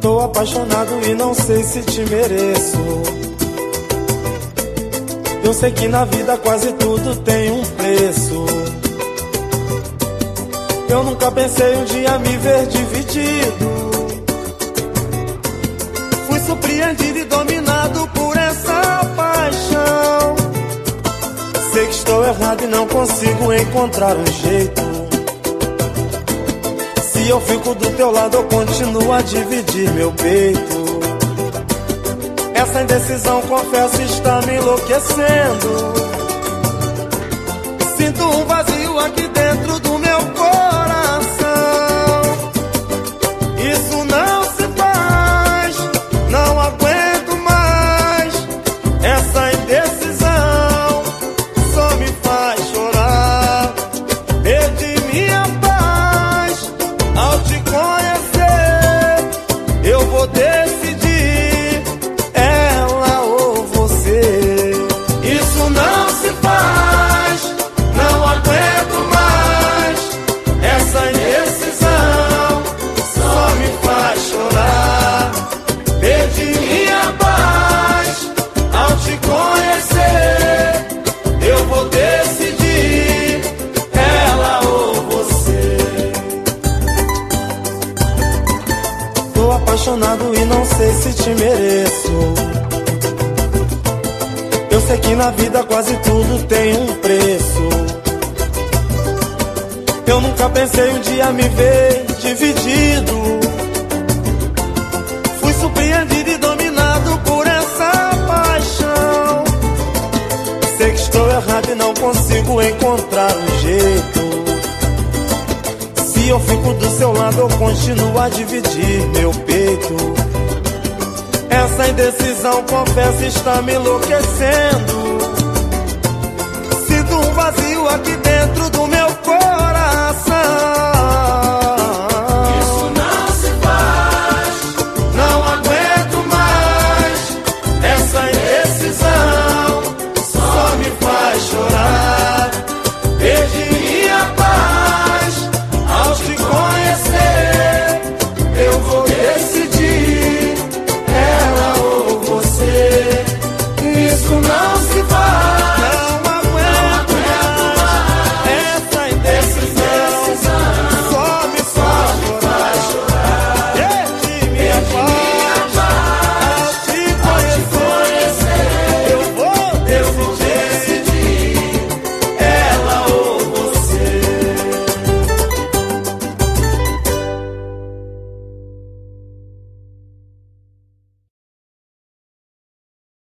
Tô apaixonado e não sei se te mereço. Eu sei que na vida quase tudo tem um preço. Eu nunca pensei um dia me ver dividido. Fui surpreendido e dominado por essa paixão. Sei que estou errado e não consigo encontrar um jeito. Se eu fico do teu lado, eu continuo a dividir meu peito. Essa indecisão, confesso, está me enlouquecendo. Sinto um vazio aqui dentro do meu coração. Isso não se faz, não aguento mais. Essa indecisão só me faz chorar. Perdi minha paz ao te conhecer. Eu vou decidir, ela ou você. Isso não se faz, não aguento mais. Essa indecisão só me faz chorar. Perdi minha paz ao te conhecer. Eu vou decidir, ela ou você. Tô apaixonado e não sei se te mereço. Eu sei que na vida quase tudo tem um preço. Eu nunca pensei um dia me ver dividido. Fui surpreendido e dominado por essa paixão. Sei que estou errado e não consigo encontrar um jeito. Se eu fico do seu lado, eu continuo a dividir meu peito. Essa indecisão, confesso, está me enlouquecendo. Sinto um vazio aqui dentro do meu coração.